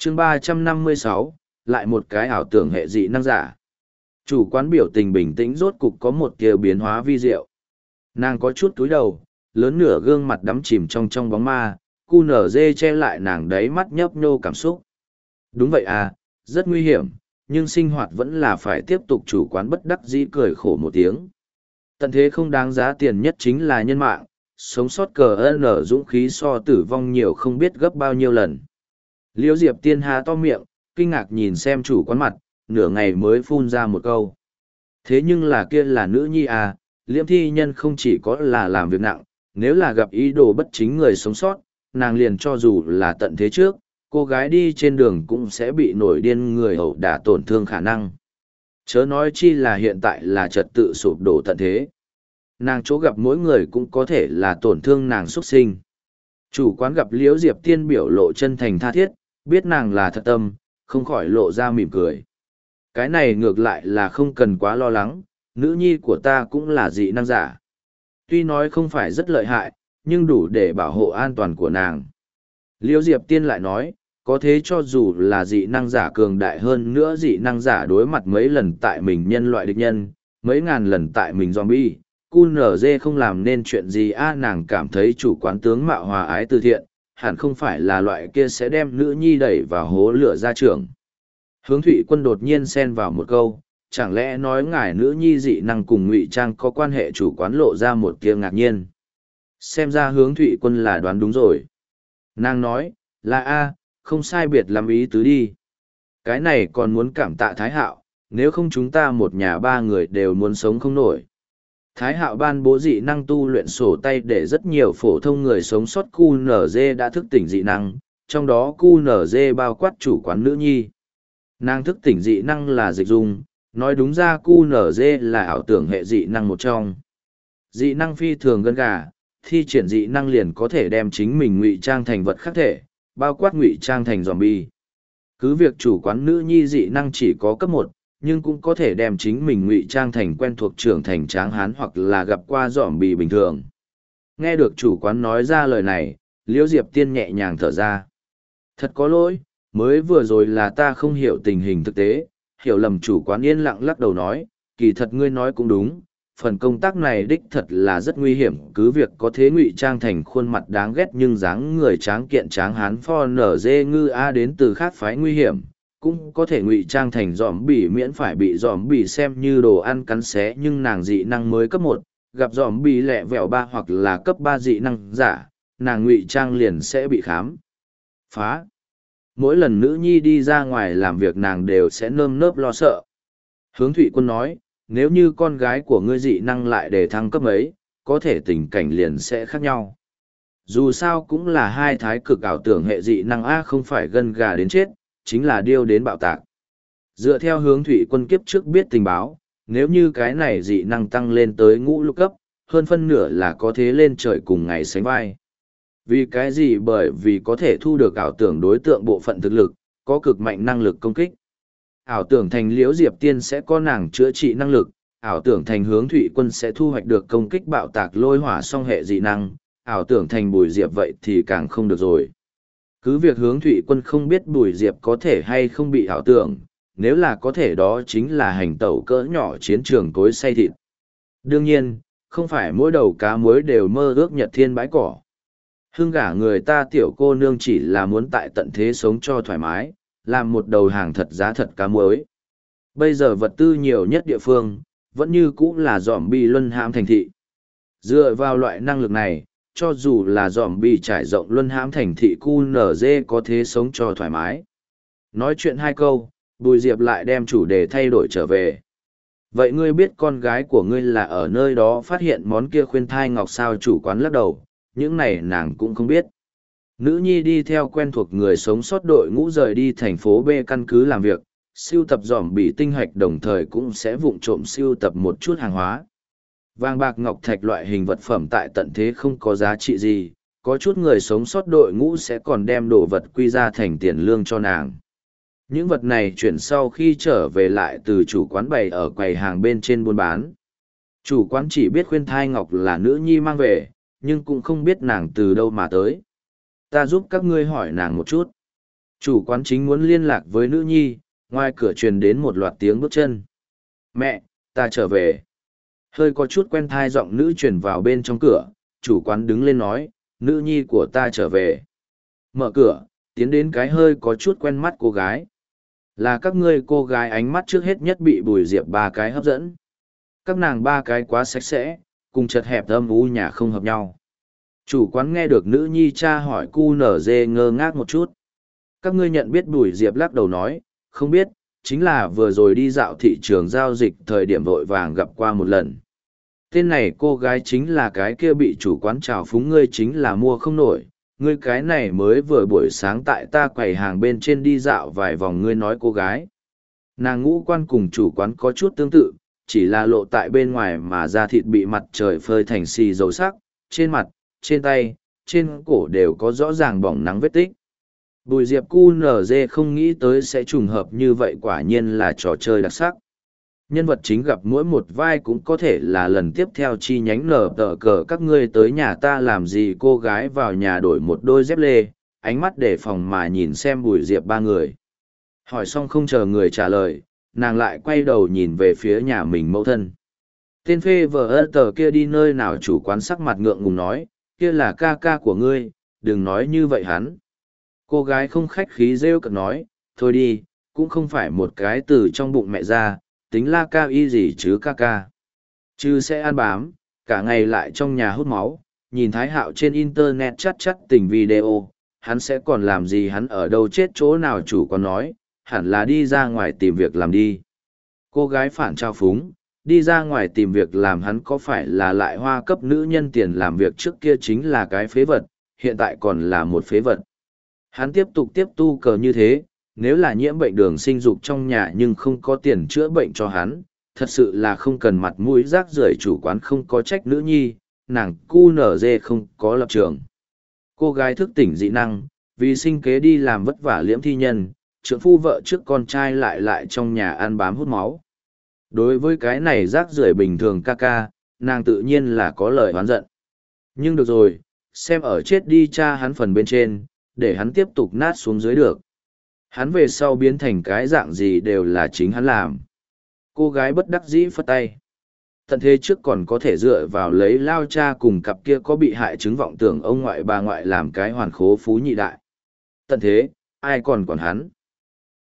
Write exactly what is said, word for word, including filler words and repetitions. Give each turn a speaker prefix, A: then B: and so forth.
A: chương ba trăm năm mươi sáu, lại một cái ảo tưởng hệ dị năng giả. Chủ quán biểu tình bình tĩnh rốt cục có một tia biến hóa vi diệu. Nàng có chút túi đầu, lớn nửa gương mặt đắm chìm trong trong bóng ma, cu nở dê che lại nàng đấy mắt nhấp nhô cảm xúc. Đúng vậy à, rất nguy hiểm, nhưng sinh hoạt vẫn là phải tiếp tục. Chủ quán bất đắc dĩ cười khổ một tiếng. Tận thế không đáng giá tiền nhất chính là nhân mạng, sống sót cờ nở dũng khí so tử vong nhiều không biết gấp bao nhiêu lần. Liễu Diệp Tiên há to miệng, kinh ngạc nhìn xem chủ quán mặt, nửa ngày mới phun ra một câu. Thế nhưng là kia là nữ nhi à, liễm thi nhân không chỉ có là làm việc nặng, nếu là gặp ý đồ bất chính người sống sót, nàng liền cho dù là tận thế trước, cô gái đi trên đường cũng sẽ bị nổi điên người ẩu đả tổn thương khả năng. Chớ nói chi là hiện tại là trật tự sụp đổ tận thế. Nàng chỗ gặp mỗi người cũng có thể là tổn thương nàng xuất sinh. Chủ quán gặp Liễu Diệp Tiên biểu lộ chân thành tha thiết, biết nàng là thật tâm, không khỏi lộ ra mỉm cười. Cái này ngược lại là không cần quá lo lắng, nữ nhi của ta cũng là dị năng giả. Tuy nói không phải rất lợi hại, nhưng đủ để bảo hộ an toàn của nàng. Liễu Diệp Tiên lại nói, có thế cho dù là dị năng giả cường đại hơn nữa dị năng giả đối mặt mấy lần tại mình nhân loại địch nhân, mấy ngàn lần tại mình zombie, cu nở dê không làm nên chuyện gì a nàng cảm thấy chủ quán tướng mạo hòa ái từ thiện, hẳn không phải là loại kia sẽ đem nữ nhi đẩy vào hố lửa ra trường. Hướng Thụy Quân đột nhiên xen vào một câu, chẳng lẽ nói ngài nữ nhi dị năng cùng ngụy trang có quan hệ. Chủ quán lộ ra một tia ngạc nhiên. Xem ra Hướng Thụy Quân là đoán đúng rồi. Nàng nói, là a, không sai biệt lắm ý tứ đi. Cái này còn muốn cảm tạ Thái Hạo, nếu không chúng ta một nhà ba người đều muốn sống không nổi. Thái Hạo ban bố dị năng tu luyện sổ tay để rất nhiều phổ thông người sống sót cu nở dê đã thức tỉnh dị năng, trong đó cu nở dê bao quát chủ quán nữ nhi. Nàng thức tỉnh dị năng là dịch dung, nói đúng ra cu nở dê là ảo tưởng hệ dị năng một trong. Dị năng phi thường gân gà, thi triển dị năng liền có thể đem chính mình ngụy trang thành vật khác thể, bao quát ngụy trang thành zombie. Cứ việc chủ quán nữ nhi dị năng chỉ có cấp một, nhưng cũng có thể đem chính mình ngụy trang thành quen thuộc trưởng thành tráng hán hoặc là gặp qua zombie bình thường. Nghe được chủ quán nói ra lời này, Liễu Diệp Tiên nhẹ nhàng thở ra. Thật có lỗi, mới vừa rồi là ta không hiểu tình hình thực tế, hiểu lầm. Chủ quán yên lặng lắc đầu nói, kỳ thật ngươi nói cũng đúng, phần công tác này đích thật là rất nguy hiểm, cứ việc có thế ngụy trang thành khuôn mặt đáng ghét nhưng dáng người tráng kiện tráng hán pho nở dê ngư a đến từ khác phái nguy hiểm, cũng có thể ngụy trang thành dòm bỉ miễn phải bị dòm bỉ xem như đồ ăn cắn xé. Nhưng nàng dị năng mới cấp một, gặp dòm bỉ lẹ vẹo ba hoặc là cấp ba dị năng giả, nàng ngụy trang liền sẽ bị khám phá. Mỗi lần nữ nhi đi ra ngoài làm việc nàng đều sẽ nơm nớp lo sợ. Hướng Thụy Quân nói, nếu như con gái của ngươi dị năng lại để thăng cấp ấy, có thể tình cảnh liền sẽ khác nhau. Dù sao cũng là hai thái cực ảo tưởng hệ dị năng A, không phải gân gà đến chết, chính là điêu đến bạo tạc. Dựa theo Hướng Thụy Quân kiếp trước biết tình báo, nếu như cái này dị năng tăng lên tới ngũ lục cấp, hơn phân nửa là có thế lên trời cùng ngày sánh vai. Vì cái gì? Bởi vì có thể thu được ảo tưởng đối tượng bộ phận thực lực, có cực mạnh năng lực công kích. Ảo tưởng thành Liễu Diệp Tiên sẽ có nàng chữa trị năng lực, ảo tưởng thành Hướng Thụy Quân sẽ thu hoạch được công kích bạo tạc lôi hỏa song hệ dị năng, ảo tưởng thành Bùi Diệp vậy thì càng không được rồi. Cứ việc Hướng Thụy Quân không biết Bùi Diệp có thể hay không bị ảo tưởng, nếu là có thể đó chính là hành tẩu cỡ nhỏ chiến trường cối xay thịt. Đương nhiên, không phải mỗi đầu cá muối đều mơ ước nhật thiên bãi cỏ. Hương gả người ta tiểu cô nương chỉ là muốn tại tận thế sống cho thoải mái, làm một đầu hàng thật giá thật cá muối. Bây giờ vật tư nhiều nhất địa phương, vẫn như cũ là zombie luân hãm thành thị. Dựa vào loại năng lực này, cho dù là zombie trải rộng luân hãm thành thị cu nở dê có thế sống cho thoải mái. Nói chuyện hai câu, Bùi Diệp lại đem chủ đề thay đổi trở về. Vậy ngươi biết con gái của ngươi là ở nơi đó phát hiện món kia khuyên thai ngọc sao? Chủ quán lắc đầu, những này nàng cũng không biết. Nữ nhi đi theo quen thuộc người sống sót đội ngũ rời đi thành phố B căn cứ làm việc, siêu tập dòm bị tinh hạch đồng thời cũng sẽ vụng trộm siêu tập một chút hàng hóa. Vàng bạc ngọc thạch loại hình vật phẩm tại tận thế không có giá trị gì, có chút người sống sót đội ngũ sẽ còn đem đồ vật quy ra thành tiền lương cho nàng. Những vật này chuyển sau khi trở về lại từ chủ quán bày ở quầy hàng bên trên buôn bán. Chủ quán chỉ biết khuyên thai ngọc là nữ nhi mang về, nhưng cũng không biết nàng từ đâu mà tới. Ta giúp các ngươi hỏi nàng một chút. Chủ quán chính muốn liên lạc với nữ nhi, ngoài cửa truyền đến một loạt tiếng bước chân. Mẹ, ta trở về. Hơi có chút quen thai giọng nữ truyền vào bên trong cửa, chủ quán đứng lên nói, nữ nhi của ta trở về. Mở cửa, tiến đến cái hơi có chút quen mắt cô gái. Là các ngươi cô gái ánh mắt trước hết nhất bị Bùi Diệp ba cái hấp dẫn. Các nàng ba cái quá sạch sẽ, cùng chật hẹp âm u nhà không hợp nhau. Chủ quán nghe được nữ nhi cha hỏi cu nở dê ngơ ngác một chút. Các ngươi nhận biết Bùi Diệp lắc đầu nói, không biết, chính là vừa rồi đi dạo thị trường giao dịch thời điểm vội vàng gặp qua một lần. Tên này cô gái chính là cái kia bị chủ quán trào phúng ngươi chính là mua không nổi. Ngươi cái này mới vừa buổi sáng tại ta quầy hàng bên trên đi dạo vài vòng ngươi nói cô gái. Nàng ngũ quan cùng chủ quán có chút tương tự, chỉ là lộ tại bên ngoài mà da thịt bị mặt trời phơi thành xì dầu sắc, trên mặt, trên tay, trên cổ đều có rõ ràng bỏng nắng vết tích. Bùi Diệp cu nở dê không nghĩ tới sẽ trùng hợp như vậy, quả nhiên là trò chơi đặc sắc. Nhân vật chính gặp mỗi một vai cũng có thể là lần tiếp theo chi nhánh nở tờ cờ các ngươi tới nhà ta làm gì. Cô gái vào nhà đổi một đôi dép lê, ánh mắt đề phòng mà nhìn xem Bùi Diệp ba người. Hỏi xong không chờ người trả lời, nàng lại quay đầu nhìn về phía nhà mình mẫu thân. Tên phê vợ ơ tờ kia đi nơi nào? Chủ quán sắc mặt ngượng ngùng nói, kia là ca ca của ngươi, đừng nói như vậy hắn. Cô gái không khách khí rêu cợt nói, thôi đi, cũng không phải một cái từ trong bụng mẹ ra, tính la ca y gì chứ ca ca. Chứ sẽ ăn bám, cả ngày lại trong nhà hút máu, nhìn Thái Hạo trên internet chắt chắt tình video, hắn sẽ còn làm gì, hắn ở đâu chết chỗ nào? Chủ còn nói, hẳn là đi ra ngoài tìm việc làm đi. Cô gái phản trao phúng, đi ra ngoài tìm việc làm, hắn có phải là lại hoa cấp nữ nhân tiền làm việc trước kia chính là cái phế vật, hiện tại còn là một phế vật. Hắn tiếp tục tiếp tu cờ như thế, nếu là nhiễm bệnh đường sinh dục trong nhà nhưng không có tiền chữa bệnh cho hắn, thật sự là không cần mặt mũi. Rác rưởi. Chủ quán không có trách nữ nhi, nàng cu nở dê không có lập trường. Cô gái thức tỉnh dị năng, vì sinh kế đi làm vất vả liễm thi nhân, trượng phu vợ trước con trai lại lại trong nhà ăn bám hút máu. Đối với cái này rác rưởi bình thường ca ca, nàng tự nhiên là có lời oán giận. Nhưng được rồi, xem ở chết đi cha hắn phần bên trên, để hắn tiếp tục nát xuống dưới được. Hắn về sau biến thành cái dạng gì đều là chính hắn làm. Cô gái bất đắc dĩ phất tay. Tận thế trước còn có thể dựa vào lấy lao cha cùng cặp kia có bị hại chứng vọng tưởng ông ngoại bà ngoại làm cái hoàn khố phú nhị đại. Tận thế, ai còn còn hắn.